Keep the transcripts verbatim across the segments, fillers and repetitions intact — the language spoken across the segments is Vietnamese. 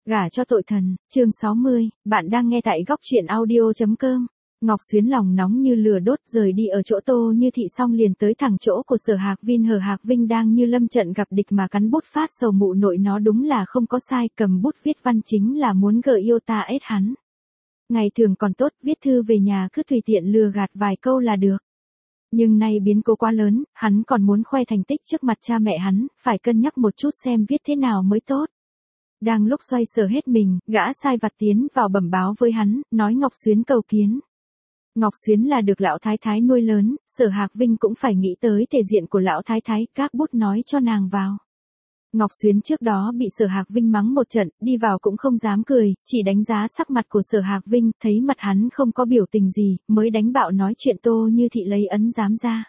Gả cho tội thần, chương sáu mươi, bạn đang nghe tại góc truyện audio.com. Ngọc Xuyến lòng nóng như lửa đốt rời đi ở chỗ Tô Như Thị xong liền tới thẳng chỗ của Sở Hạc Vinh. Hờ Hạc Vinh đang như lâm trận gặp địch mà cắn bút phát sầu, mụ nội nó đúng là không có sai, cầm bút viết văn chính là muốn gợi yêu ta ết hắn. Ngày thường còn tốt, viết thư về nhà cứ tùy tiện lừa gạt vài câu là được. Nhưng nay biến cố quá lớn, hắn còn muốn khoe thành tích trước mặt cha mẹ hắn, phải cân nhắc một chút xem viết thế nào mới tốt. Đang lúc xoay sở hết mình, gã sai vặt tiến vào bẩm báo với hắn, nói Ngọc Xuyến cầu kiến. Ngọc Xuyến là được lão thái thái nuôi lớn, Sở Hạc Vinh cũng phải nghĩ tới thể diện của lão thái thái, các bút nói cho nàng vào. Ngọc Xuyến trước đó bị Sở Hạc Vinh mắng một trận, đi vào cũng không dám cười, chỉ đánh giá sắc mặt của Sở Hạc Vinh, thấy mặt hắn không có biểu tình gì, mới đánh bạo nói chuyện Tô Như Thị lấy ấn giám ra.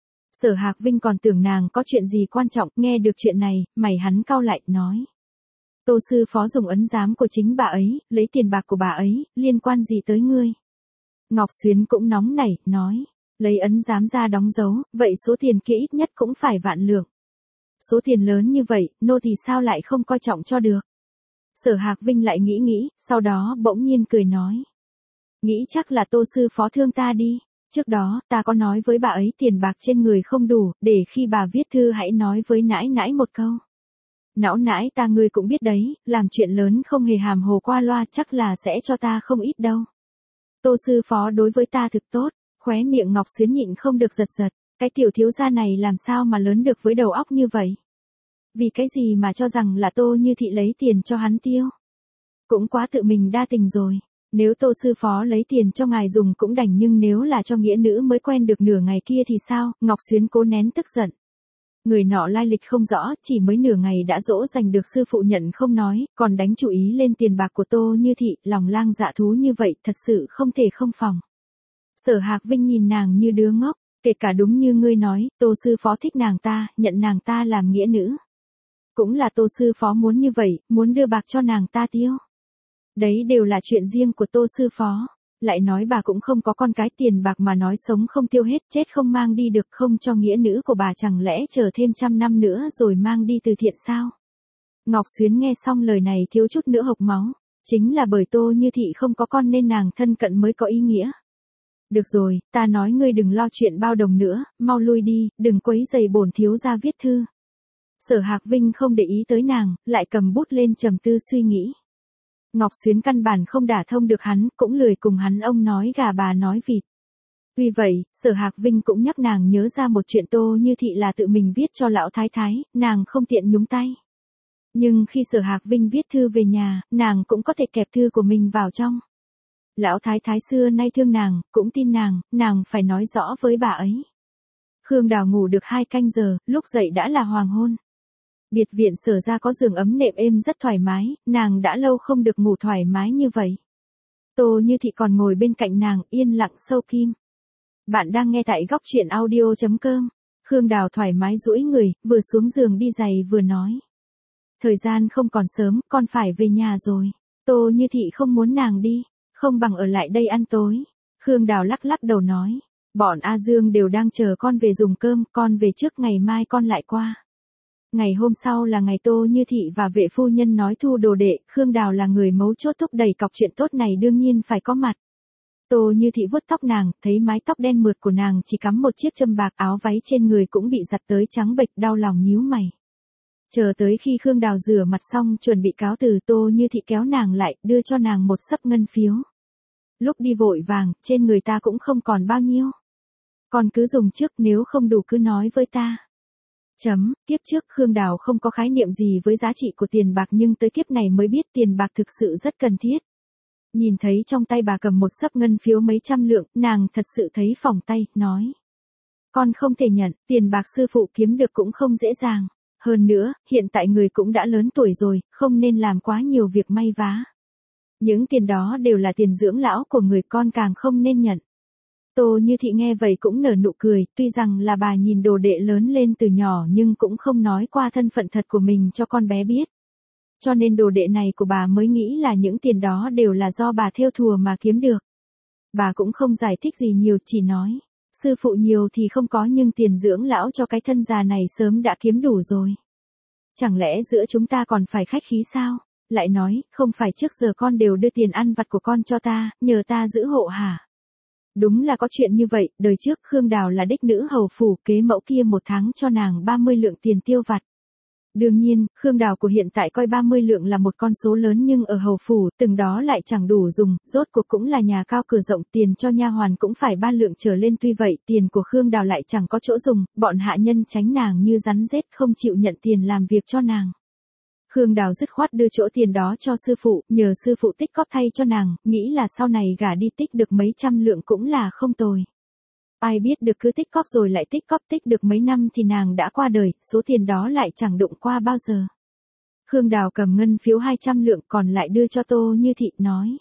Sở Hạc Vinh còn tưởng nàng có chuyện gì quan trọng, nghe được chuyện này, mày hắn cau lại, nói. Tô sư phó dùng ấn giám của chính bà ấy, lấy tiền bạc của bà ấy, liên quan gì tới ngươi? Ngọc Xuyến cũng nóng nảy, nói, lấy ấn giám ra đóng dấu, vậy số tiền kia ít nhất cũng phải vạn lượng. Số tiền lớn như vậy, nô thì sao lại không coi trọng cho được? Sở Hạc Vinh lại nghĩ nghĩ, sau đó bỗng nhiên cười nói. Nghĩ chắc là Tô sư phó thương ta đi. Trước đó, ta có nói với bà ấy tiền bạc trên người không đủ, để khi bà viết thư hãy nói với nãi nãi một câu. Não nãi ta ngươi cũng biết đấy, làm chuyện lớn không hề hàm hồ qua loa, chắc là sẽ cho ta không ít đâu. Tô sư phó đối với ta thực tốt, khóe miệng Ngọc Xuyến nhịn không được giật giật, cái tiểu thiếu gia này làm sao mà lớn được với đầu óc như vậy? Vì cái gì mà cho rằng là Tô Như Thị lấy tiền cho hắn tiêu? Cũng quá tự mình đa tình rồi. Nếu Tô sư phó lấy tiền cho ngài dùng cũng đành, nhưng nếu là cho nghĩa nữ mới quen được nửa ngày kia thì sao? Ngọc Xuyến cố nén tức giận. Người nọ lai lịch không rõ, chỉ mới nửa ngày đã dỗ dành được sư phụ nhận không nói, còn đánh chủ ý lên tiền bạc của Tô Như Thị, lòng lang dạ thú như vậy, thật sự không thể không phòng. Sở Hạc Vinh nhìn nàng như đứa ngốc, kể cả đúng như ngươi nói, Tô sư phó thích nàng ta, nhận nàng ta làm nghĩa nữ. Cũng là Tô sư phó muốn như vậy, muốn đưa bạc cho nàng ta tiêu. Đấy đều là chuyện riêng của Tô sư phó. Lại nói bà cũng không có con cái, tiền bạc mà nói sống không tiêu hết, chết không mang đi được, không cho nghĩa nữ của bà chẳng lẽ chờ thêm trăm năm nữa rồi mang đi từ thiện sao? Ngọc Xuyến nghe xong lời này thiếu chút nữa hộc máu, chính là bởi Tô Như Thị không có con nên nàng thân cận mới có ý nghĩa. Được rồi, ta nói ngươi đừng lo chuyện bao đồng nữa, mau lui đi, đừng quấy rầy bổn thiếu gia viết thư. Sở Hạc Vinh không để ý tới nàng, lại cầm bút lên trầm tư suy nghĩ. Ngọc Xuyến căn bản không đả thông được hắn, cũng lười cùng hắn ông nói gà bà nói vịt. Vì vậy, Sở Hạc Vinh cũng nhắc nàng nhớ ra một chuyện, Tô Như Thị là tự mình viết cho lão thái thái, nàng không tiện nhúng tay. Nhưng khi Sở Hạc Vinh viết thư về nhà, nàng cũng có thể kẹp thư của mình vào trong. Lão thái thái xưa nay thương nàng, cũng tin nàng, nàng phải nói rõ với bà ấy. Khương Đào ngủ được hai canh giờ, lúc dậy đã là hoàng hôn. Biệt viện Sở ra có giường ấm nệm êm rất thoải mái, nàng đã lâu không được ngủ thoải mái như vậy. Tô Như Thị còn ngồi bên cạnh nàng, yên lặng sâu kim. Bạn đang nghe tại góc truyện audio.com. Khương Đào thoải mái duỗi người, vừa xuống giường đi giày vừa nói. Thời gian không còn sớm, con phải về nhà rồi. Tô Như Thị không muốn nàng đi, không bằng ở lại đây ăn tối. Khương Đào lắc lắc đầu nói. Bọn A Dương đều đang chờ con về dùng cơm, con về trước, ngày mai con lại qua. Ngày hôm sau là ngày Tô Như Thị và vệ phu nhân nói thu đồ đệ, Khương Đào là người mấu chốt thúc đẩy cọc chuyện tốt này đương nhiên phải có mặt. Tô Như Thị vuốt tóc nàng, thấy mái tóc đen mượt của nàng chỉ cắm một chiếc châm bạc, áo váy trên người cũng bị giặt tới trắng bệch, đau lòng nhíu mày. Chờ tới khi Khương Đào rửa mặt xong chuẩn bị cáo từ, Tô Như Thị kéo nàng lại, đưa cho nàng một xấp ngân phiếu. Lúc đi vội vàng, trên người ta cũng không còn bao nhiêu. Con cứ dùng trước, nếu không đủ cứ nói với ta. Chấm, kiếp trước Khương Đào không có khái niệm gì với giá trị của tiền bạc, nhưng tới kiếp này mới biết tiền bạc thực sự rất cần thiết. Nhìn thấy trong tay bà cầm một xấp ngân phiếu mấy trăm lượng, nàng thật sự thấy phỏng tay, nói. Con không thể nhận, tiền bạc sư phụ kiếm được cũng không dễ dàng. Hơn nữa, hiện tại người cũng đã lớn tuổi rồi, không nên làm quá nhiều việc may vá. Những tiền đó đều là tiền dưỡng lão của người, con càng không nên nhận. Tô Như Thị nghe vậy cũng nở nụ cười, tuy rằng là bà nhìn đồ đệ lớn lên từ nhỏ nhưng cũng không nói qua thân phận thật của mình cho con bé biết. Cho nên đồ đệ này của bà mới nghĩ là những tiền đó đều là do bà thêu thùa mà kiếm được. Bà cũng không giải thích gì nhiều, chỉ nói, sư phụ nhiều thì không có nhưng tiền dưỡng lão cho cái thân già này sớm đã kiếm đủ rồi. Chẳng lẽ giữa chúng ta còn phải khách khí sao? lại nói, không phải trước giờ con đều đưa tiền ăn vặt của con cho ta, nhờ ta giữ hộ hả? Đúng là có chuyện như vậy, đời trước Khương Đào là đích nữ hầu phủ, kế mẫu kia một tháng cho nàng ba mươi lượng tiền tiêu vặt. Đương nhiên, Khương Đào của hiện tại coi ba mươi lượng là một con số lớn nhưng ở hầu phủ, từng đó lại chẳng đủ dùng, rốt cuộc cũng là nhà cao cửa rộng, tiền cho nha hoàn cũng phải ba lượng trở lên, tuy vậy, tiền của Khương Đào lại chẳng có chỗ dùng, bọn hạ nhân tránh nàng như rắn rết không chịu nhận tiền làm việc cho nàng. Khương Đào dứt khoát đưa chỗ tiền đó cho sư phụ, nhờ sư phụ tích cóp thay cho nàng, nghĩ là sau này gả đi tích được mấy trăm lượng cũng là không tồi. Ai biết được cứ tích cóp rồi lại tích cóp, tích được mấy năm thì nàng đã qua đời, số tiền đó lại chẳng đụng qua bao giờ. Khương Đào cầm ngân phiếu hai trăm lượng còn lại đưa cho Tô Như Thị, nói.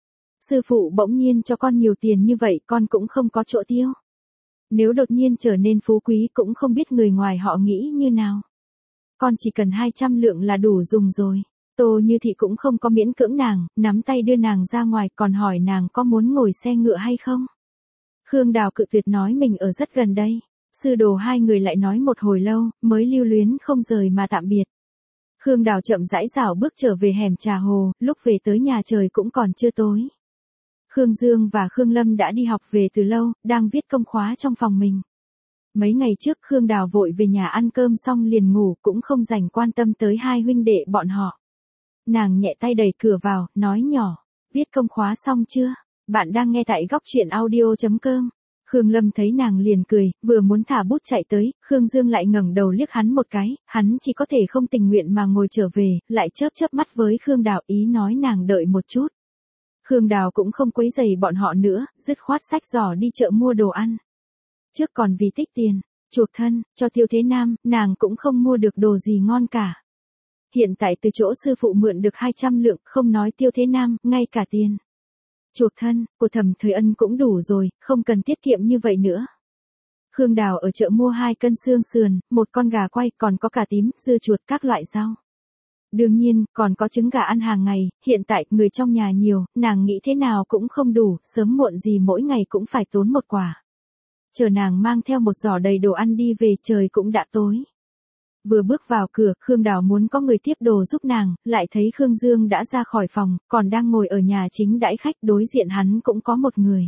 Sư phụ bỗng nhiên cho con nhiều tiền như vậy, con cũng không có chỗ tiêu. Nếu đột nhiên trở nên phú quý cũng không biết người ngoài họ nghĩ như nào. Con chỉ cần hai trăm lượng là đủ dùng rồi. Tô Như Thị cũng không có miễn cưỡng nàng, nắm tay đưa nàng ra ngoài, còn hỏi nàng có muốn ngồi xe ngựa hay không. Khương Đào cự tuyệt, nói mình ở rất gần đây. Sư đồ hai người lại nói một hồi lâu, mới lưu luyến không rời mà tạm biệt. Khương Đào chậm rãi rảo bước trở về hẻm trà hồ, lúc về tới nhà trời cũng còn chưa tối. Khương Dương và Khương Lâm đã đi học về từ lâu, đang viết công khóa trong phòng mình. Mấy ngày trước Khương Đào vội về nhà ăn cơm xong liền ngủ, cũng không dành quan tâm tới hai huynh đệ bọn họ. Nàng nhẹ tay đẩy cửa vào, nói nhỏ, viết công khóa xong chưa? Bạn đang nghe tại góc truyện audio chấm com. Khương Lâm thấy nàng liền cười, vừa muốn thả bút chạy tới, Khương Dương lại ngẩng đầu liếc hắn một cái, hắn chỉ có thể không tình nguyện mà ngồi trở về, lại chớp chớp mắt với Khương Đào, ý nói nàng đợi một chút. Khương Đào cũng không quấy rầy bọn họ nữa, dứt khoát xách giỏ đi chợ mua đồ ăn. Trước còn vì tích tiền, chuộc thân, cho Tiêu Thế Nam, nàng cũng không mua được đồ gì ngon cả. Hiện tại từ chỗ sư phụ mượn được hai trăm lượng, không nói Tiêu Thế Nam, ngay cả tiền chuộc thân của Thẩm Thời Ân cũng đủ rồi, không cần tiết kiệm như vậy nữa. Khương Đào ở chợ mua hai cân xương sườn, một con gà quay, còn có cà tím, dưa chuột, các loại rau. Đương nhiên, còn có trứng gà ăn hàng ngày, hiện tại người trong nhà nhiều, nàng nghĩ thế nào cũng không đủ, sớm muộn gì mỗi ngày cũng phải tốn một quả. Chờ nàng mang theo một giỏ đầy đồ ăn đi về, trời cũng đã tối. Vừa bước vào cửa, Khương Đào muốn có người tiếp đồ giúp nàng, lại thấy Khương Dương đã ra khỏi phòng, còn đang ngồi ở nhà chính đãi khách, đối diện hắn cũng có một người.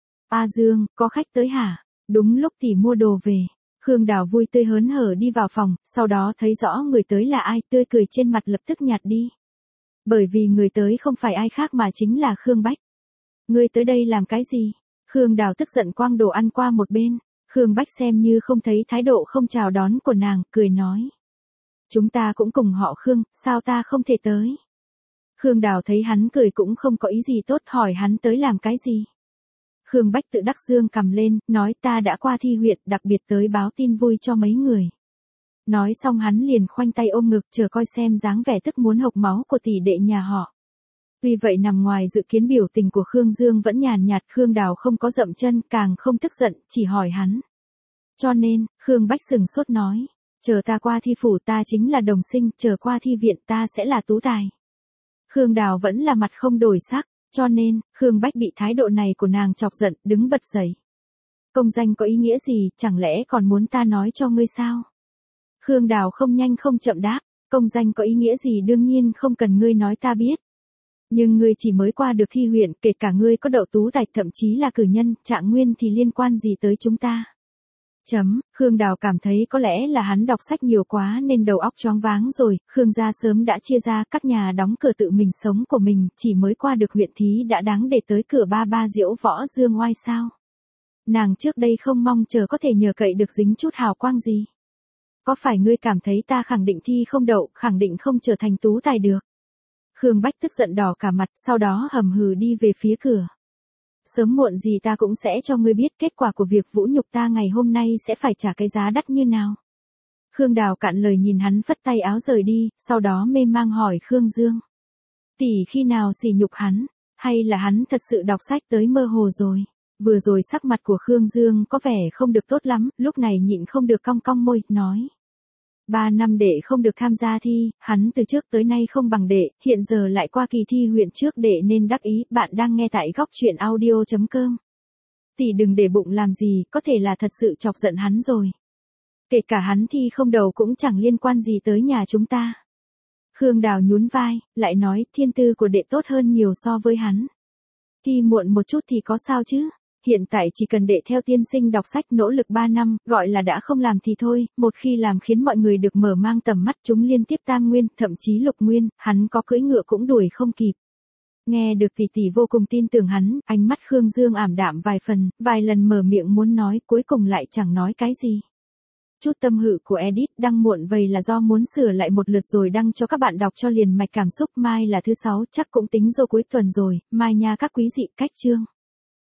A Dương, có khách tới hả? Đúng lúc tỷ mua đồ về. Khương Đào vui tươi hớn hở đi vào phòng, sau đó thấy rõ người tới là ai, tươi cười trên mặt lập tức nhạt đi. Bởi vì người tới không phải ai khác mà chính là Khương Bách. Ngươi tới đây làm cái gì? Khương Đào tức giận quăng đồ ăn qua một bên. Khương Bách xem như không thấy thái độ không chào đón của nàng, cười nói. Chúng ta cũng cùng họ Khương, sao ta không thể tới? Khương Đào thấy hắn cười cũng không có ý gì tốt, hỏi hắn tới làm cái gì? Khương Bách tự đắc dương cầm lên, nói ta đã qua thi huyện, đặc biệt tới báo tin vui cho mấy người. Nói xong hắn liền khoanh tay ôm ngực, chờ coi xem dáng vẻ tức muốn hộc máu của tỷ đệ nhà họ. Tuy vậy nằm ngoài dự kiến, biểu tình của Khương Dương vẫn nhàn nhạt, Khương Đào không có dậm chân, càng không tức giận, chỉ hỏi hắn. Cho nên, Khương Bách sừng sốt nói, chờ ta qua thi phủ ta chính là đồng sinh, chờ qua thi viện ta sẽ là tú tài. Khương Đào vẫn là mặt không đổi sắc, cho nên, Khương Bách bị thái độ này của nàng chọc giận, đứng bật dậy. Công danh có ý nghĩa gì, chẳng lẽ còn muốn ta nói cho ngươi sao? Khương Đào không nhanh không chậm đáp, công danh có ý nghĩa gì đương nhiên không cần ngươi nói ta biết. Nhưng ngươi chỉ mới qua được thi huyện, kể cả ngươi có đậu tú tài, thậm chí là cử nhân, trạng nguyên thì liên quan gì tới chúng ta? Chấm, Khương Đào cảm thấy có lẽ là hắn đọc sách nhiều quá nên đầu óc choáng váng rồi, Khương gia sớm đã chia ra, các nhà đóng cửa tự mình sống của mình, chỉ mới qua được huyện thí đã đáng để tới cửa ba ba diễu võ dương oai sao? Nàng trước đây không mong chờ có thể nhờ cậy được dính chút hào quang gì? Có phải ngươi cảm thấy ta khẳng định thi không đậu, khẳng định không trở thành tú tài được? Khương Bách tức giận đỏ cả mặt, sau đó hầm hừ đi về phía cửa. Sớm muộn gì ta cũng sẽ cho ngươi biết kết quả của việc vũ nhục ta ngày hôm nay sẽ phải trả cái giá đắt như nào. Khương Đào cạn lời nhìn hắn phất tay áo rời đi, sau đó mê mang hỏi Khương Dương. Tỷ khi nào sỉ nhục hắn, hay là hắn thật sự đọc sách tới mơ hồ rồi? Vừa rồi sắc mặt của Khương Dương có vẻ không được tốt lắm, lúc này nhịn không được cong cong môi, nói. Ba năm đệ không được tham gia thi, hắn từ trước tới nay không bằng đệ, hiện giờ lại qua kỳ thi huyện trước đệ nên đắc ý, bạn đang nghe tại góc truyện audio chấm com. Tỷ đừng để bụng làm gì, có thể là thật sự chọc giận hắn rồi. Kể cả hắn thi không đầu cũng chẳng liên quan gì tới nhà chúng ta. Khương Đào nhún vai, lại nói, thiên tư của đệ tốt hơn nhiều so với hắn. Thi muộn một chút thì có sao chứ? Hiện tại chỉ cần đệ theo tiên sinh đọc sách nỗ lực ba năm, gọi là đã không làm thì thôi, một khi làm khiến mọi người được mở mang tầm mắt chúng liên tiếp tam nguyên, thậm chí lục nguyên, hắn có cưỡi ngựa cũng đuổi không kịp. Nghe được tỷ tỷ vô cùng tin tưởng hắn, ánh mắt Khương Dương ảm đạm vài phần, vài lần mở miệng muốn nói, cuối cùng lại chẳng nói cái gì. Chút tâm hự của edit đăng muộn vậy là do muốn sửa lại một lượt rồi đăng cho các bạn đọc cho liền mạch cảm xúc. Mai là thứ sáu, chắc cũng tính rồi cuối tuần rồi, mai nha các quý dị. Cách chương.